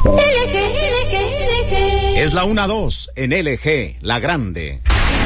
Es la 1-2 en LG, la grande.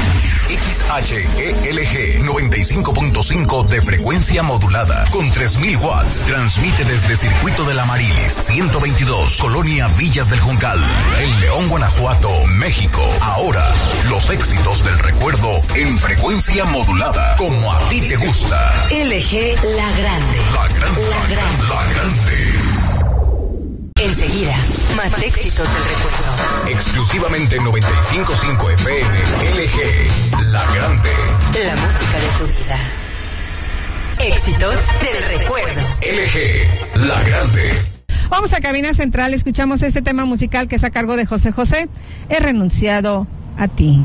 XHELG 95.5 de frecuencia modulada con 3000 watts. Transmite desde Circuito de la Marilis 122, Colonia Villas del Juncal, en León, Guanajuato, México. Ahora, los éxitos del recuerdo en frecuencia modulada, como a ti te gusta. LG La Grande. La grande. La grande. La grande. Enseguida, más éxitos del recuerdo. Exclusivamente en 95.5 FM, LG, La Grande. La música de tu vida. Éxitos del recuerdo. LG, La Grande. Vamos a Cabina Central, escuchamos este tema musical que es a cargo de José José. He renunciado a ti.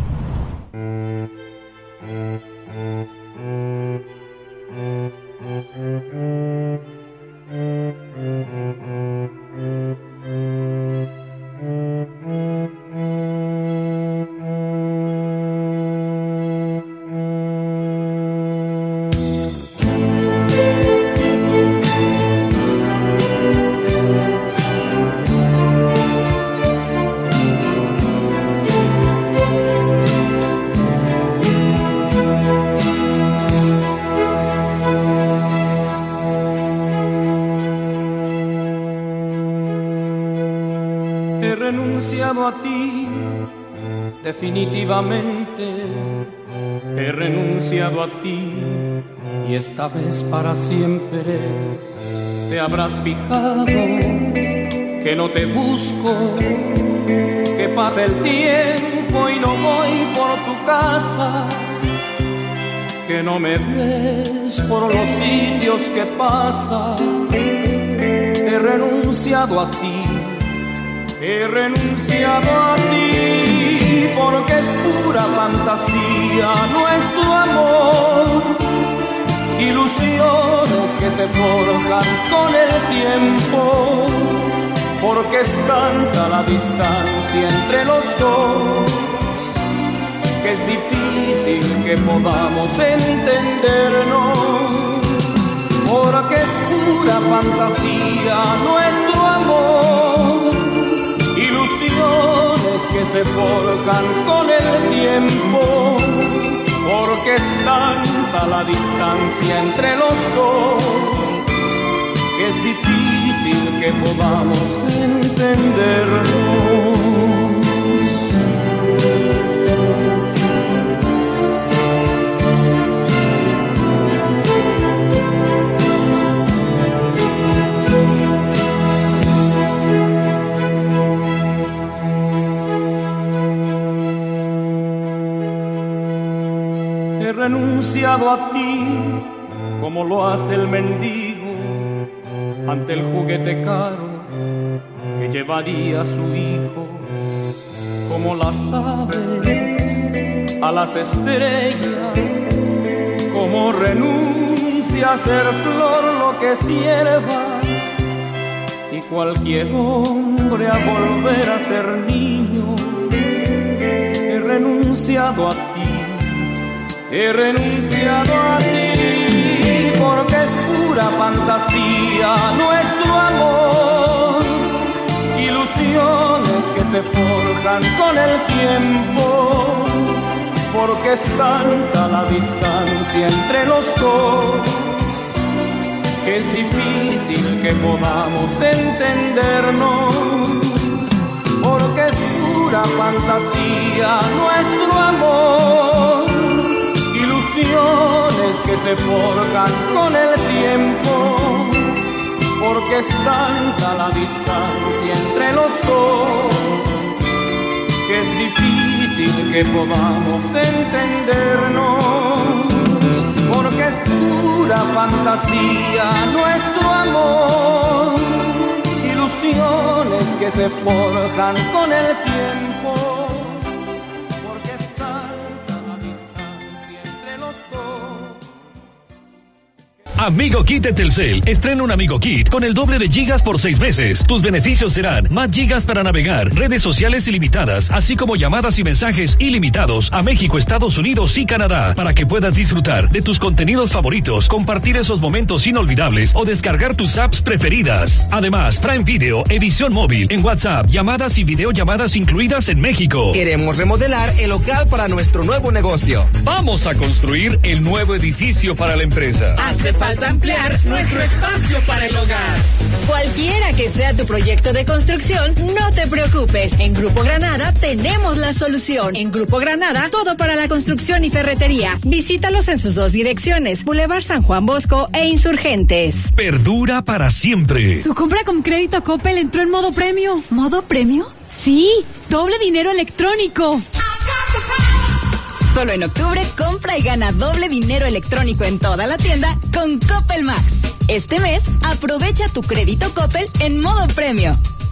A ti, definitivamente he renunciado a ti, y esta vez para siempre. Te habrás fijado que no te busco, que pasa el tiempo y no voy por tu casa, que no me ves por los sitios que pasas. He renunciado a ti. He renunciado a ti porque es pura fantasía nuestro amor, ilusiones que se forjan con el tiempo, porque es tanta la distancia entre los dos que es difícil que podamos entendernos, porque es pura fantasía nuestro amor, ilusiones que se forjan con el tiempo, porque es tanta la distancia entre los dos que es difícil que podamos entendernos. He renunciado a ti como lo hace el mendigo ante el juguete caro que llevaría a su hijo, como las aves a las estrellas, como renuncia a ser flor lo que es hierba, y cualquier hombre a volver a ser niño. He renunciado a ti. He renunciado a ti porque es pura fantasía nuestro amor, ilusiones que se forjan con el tiempo, porque es tanta la distancia entre los dos que es difícil que podamos entendernos, porque es pura fantasía nuestro amor, ilusiones que se forjan con el tiempo, porque es tanta la distancia entre los dos que es difícil que podamos entendernos, porque es pura fantasía nuestro amor, ilusiones que se forjan con el tiempo. Amigo Kit de Telcel. Estrena un Amigo Kit con el doble de gigas por 6 meses. Tus beneficios serán más gigas para navegar, redes sociales ilimitadas, así como llamadas y mensajes ilimitados a México, Estados Unidos y Canadá, para que puedas disfrutar de tus contenidos favoritos, compartir esos momentos inolvidables o descargar tus apps preferidas. Además, Prime Video, edición móvil, en WhatsApp, llamadas y videollamadas incluidas en México. Queremos remodelar el local para nuestro nuevo negocio. Vamos a construir el nuevo edificio para la empresa. Hace falta ampliar nuestro espacio para el hogar. Cualquiera que sea tu proyecto de construcción, no te preocupes. En Grupo Granada tenemos la solución. En Grupo Granada, todo para la construcción y ferretería. Visítalos en sus 2 direcciones, Boulevard San Juan Bosco e Insurgentes. Perdura para siempre. Su compra con crédito Coppel entró en modo premio. ¿Modo premio? Sí, doble dinero electrónico. Solo en octubre, compra y gana doble dinero electrónico en toda la tienda con Coppel Max. Este mes, aprovecha tu crédito Coppel en modo premio.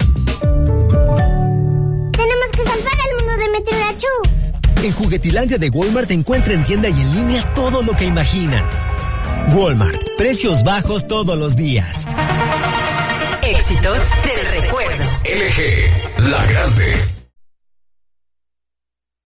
Tenemos que salvar al mundo de Metro Achú. En Juguetilandia de Walmart encuentra en tienda y en línea todo lo que imaginan. Walmart, precios bajos todos los días. Éxitos del recuerdo. LG.